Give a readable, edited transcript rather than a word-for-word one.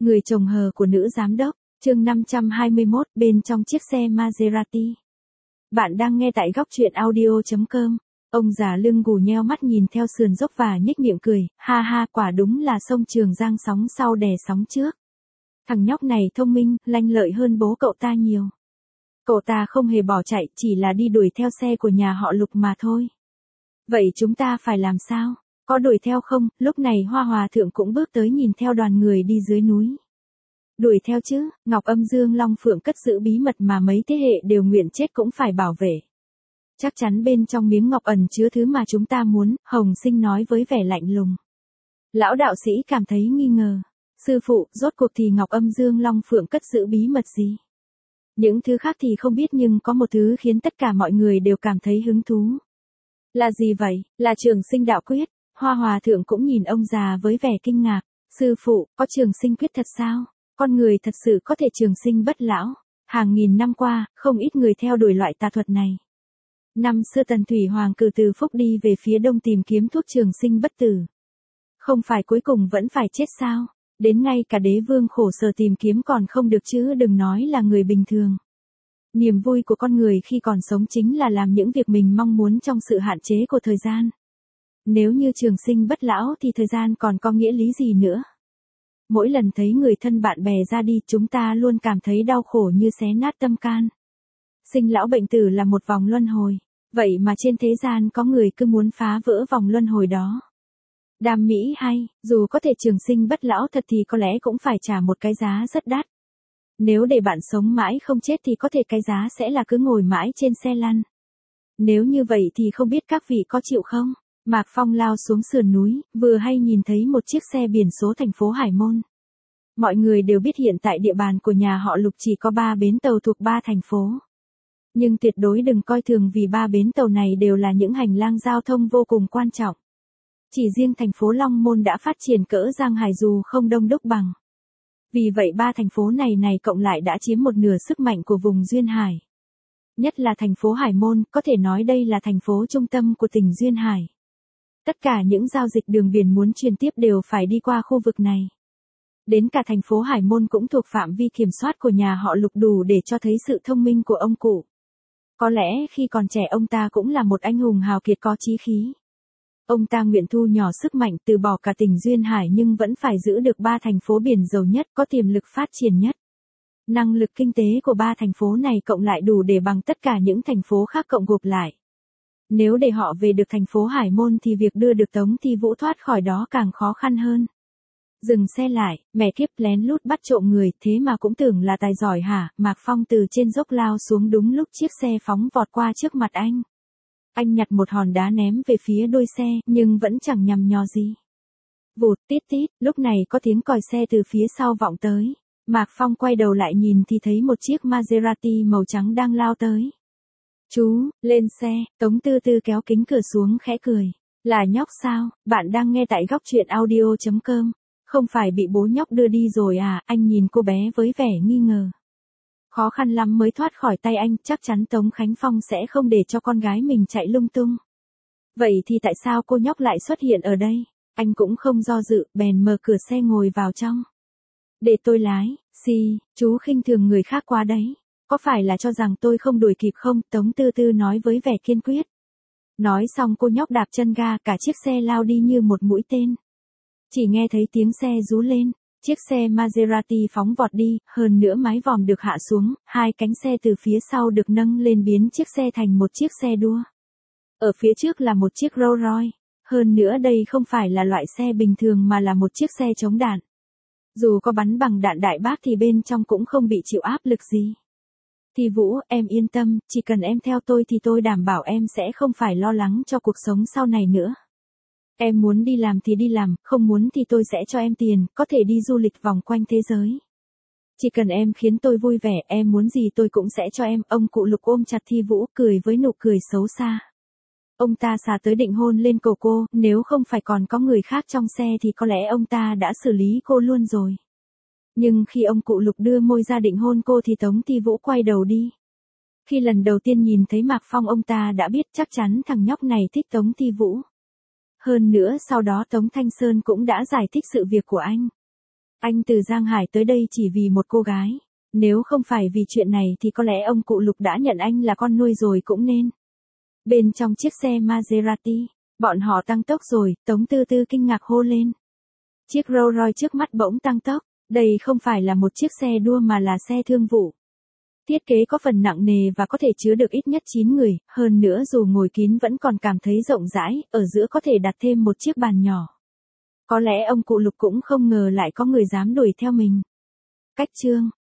Người chồng hờ của nữ giám đốc, chương 521, bên trong chiếc xe Maserati. Bạn đang nghe tại góc truyện audio.com. Ông già lưng gù nheo mắt nhìn theo sườn dốc và nhếch miệng cười, ha ha, quả đúng là sông Trường Giang sóng sau đè sóng trước. Thằng nhóc này thông minh, lanh lợi hơn bố cậu ta nhiều. Cậu ta không hề bỏ chạy, chỉ là đi đuổi theo xe của nhà họ Lục mà thôi. Vậy chúng ta phải làm sao? Có đuổi theo không? Lúc này Hoa Hòa Thượng cũng bước tới nhìn theo đoàn người đi dưới núi. Đuổi theo chứ, Ngọc Âm Dương Long Phượng cất giữ bí mật mà mấy thế hệ đều nguyện chết cũng phải bảo vệ. Chắc chắn bên trong miếng ngọc ẩn chứa thứ mà chúng ta muốn, Hồng Sinh nói với vẻ lạnh lùng. Lão đạo sĩ cảm thấy nghi ngờ. Sư phụ, rốt cuộc thì Ngọc Âm Dương Long Phượng cất giữ bí mật gì? Những thứ khác thì không biết nhưng có một thứ khiến tất cả mọi người đều cảm thấy hứng thú. Là gì vậy? Là trường sinh đạo quyết. Hoa Hòa Thượng cũng nhìn ông già với vẻ kinh ngạc. Sư phụ, có trường sinh quyết thật sao? Con người thật sự có thể trường sinh bất lão. Hàng nghìn năm qua, không ít người theo đuổi loại tà thuật này. Năm xưa Tần Thủy Hoàng cử từ Phúc đi về phía đông tìm kiếm thuốc trường sinh bất tử. Không phải cuối cùng vẫn phải chết sao? Đến ngay cả đế vương khổ sở tìm kiếm còn không được chứ đừng nói là người bình thường. Niềm vui của con người khi còn sống chính là làm những việc mình mong muốn trong sự hạn chế của thời gian. Nếu như trường sinh bất lão thì thời gian còn có nghĩa lý gì nữa? Mỗi lần thấy người thân bạn bè ra đi chúng ta luôn cảm thấy đau khổ như xé nát tâm can. Sinh lão bệnh tử là một vòng luân hồi. Vậy mà trên thế gian có người cứ muốn phá vỡ vòng luân hồi đó. Đam mỹ hay, dù có thể trường sinh bất lão thật thì có lẽ cũng phải trả một cái giá rất đắt. Nếu để bạn sống mãi không chết thì có thể cái giá sẽ là cứ ngồi mãi trên xe lăn. Nếu như vậy thì không biết các vị có chịu không? Mạc Phong lao xuống sườn núi, vừa hay nhìn thấy một chiếc xe biển số thành phố Hải Môn. Mọi người đều biết hiện tại địa bàn của nhà họ Lục chỉ có 3 bến tàu thuộc 3 thành phố. Nhưng tuyệt đối đừng coi thường vì 3 bến tàu này đều là những hành lang giao thông vô cùng quan trọng. Chỉ riêng thành phố Long Môn đã phát triển cỡ Giang Hải dù không đông đúc bằng. Vì vậy 3 thành phố này cộng lại đã chiếm một nửa sức mạnh của vùng Duyên Hải. Nhất là thành phố Hải Môn, có thể nói đây là thành phố trung tâm của tỉnh Duyên Hải. Tất cả những giao dịch đường biển muốn truyền tiếp đều phải đi qua khu vực này. Đến cả thành phố Hải Môn cũng thuộc phạm vi kiểm soát của nhà họ Lục đủ để cho thấy sự thông minh của ông cụ. Có lẽ khi còn trẻ ông ta cũng là một anh hùng hào kiệt có chí khí. Ông ta nguyện thu nhỏ sức mạnh từ bỏ cả tỉnh Duyên Hải nhưng vẫn phải giữ được 3 thành phố biển giàu nhất có tiềm lực phát triển nhất. Năng lực kinh tế của 3 thành phố này cộng lại đủ để bằng tất cả những thành phố khác cộng gộp lại. Nếu để họ về được thành phố Hải Môn thì việc đưa được Tống Thi Vũ thoát khỏi đó càng khó khăn hơn. Dừng xe lại, mẹ kiếp lén lút bắt trộm người, thế mà cũng tưởng là tài giỏi hả? Mạc Phong từ trên dốc lao xuống đúng lúc chiếc xe phóng vọt qua trước mặt anh. Anh nhặt một hòn đá ném về phía đuôi xe, nhưng vẫn chẳng nhằm nhò gì. Vụt tít tít, lúc này có tiếng còi xe từ phía sau vọng tới. Mạc Phong quay đầu lại nhìn thì thấy một chiếc Maserati màu trắng đang lao tới. Chú, lên xe, Tống Tư Tư kéo kính cửa xuống khẽ cười. Là nhóc sao? Bạn đang nghe tại góc truyện audio.com. Không phải bị bố nhóc đưa đi rồi à? Anh nhìn cô bé với vẻ nghi ngờ. Khó khăn lắm mới thoát khỏi tay anh, chắc chắn Tống Khánh Phong sẽ không để cho con gái mình chạy lung tung. Vậy thì tại sao cô nhóc lại xuất hiện ở đây? Anh cũng không do dự, bèn mở cửa xe ngồi vào trong. Để tôi lái, chú khinh thường người khác quá đấy. Có phải là cho rằng tôi không đuổi kịp không? Tống Tư Tư nói với vẻ kiên quyết. Nói xong cô nhóc đạp chân ga, cả chiếc xe lao đi như một mũi tên. Chỉ nghe thấy tiếng xe rú lên, chiếc xe Maserati phóng vọt đi, hơn nữa mái vòm được hạ xuống, 2 cánh xe từ phía sau được nâng lên biến chiếc xe thành một chiếc xe đua. Ở phía trước là một chiếc Rolls Royce, hơn nữa đây không phải là loại xe bình thường mà là một chiếc xe chống đạn. Dù có bắn bằng đạn đại bác thì bên trong cũng không bị chịu áp lực gì. Thì Vũ, em yên tâm, chỉ cần em theo tôi thì tôi đảm bảo em sẽ không phải lo lắng cho cuộc sống sau này nữa. Em muốn đi làm thì đi làm, không muốn thì tôi sẽ cho em tiền, có thể đi du lịch vòng quanh thế giới. Chỉ cần em khiến tôi vui vẻ, em muốn gì tôi cũng sẽ cho em. Ông cụ Lục ôm chặt Thi Vũ, cười với nụ cười xấu xa. Ông ta xà tới định hôn lên cổ cô, nếu không phải còn có người khác trong xe thì có lẽ ông ta đã xử lý cô luôn rồi. Nhưng khi ông cụ Lục đưa môi ra định hôn cô thì Tống Thi Vũ quay đầu đi. Khi lần đầu tiên nhìn thấy Mạc Phong ông ta đã biết chắc chắn thằng nhóc này thích Tống Thi Vũ. Hơn nữa sau đó Tống Thanh Sơn cũng đã giải thích sự việc của anh. Anh từ Giang Hải tới đây chỉ vì một cô gái. Nếu không phải vì chuyện này thì có lẽ ông cụ Lục đã nhận anh là con nuôi rồi cũng nên. Bên trong chiếc xe Maserati, bọn họ tăng tốc rồi, Tống Tư Tư kinh ngạc hô lên. Chiếc Rolls Royce trước mắt bỗng tăng tốc, đây không phải là một chiếc xe đua mà là xe thương vụ. Thiết kế có phần nặng nề và có thể chứa được ít nhất 9 người, hơn nữa dù ngồi kín vẫn còn cảm thấy rộng rãi, ở giữa có thể đặt thêm một chiếc bàn nhỏ. Có lẽ ông cụ Lục cũng không ngờ lại có người dám đuổi theo mình. Cách chương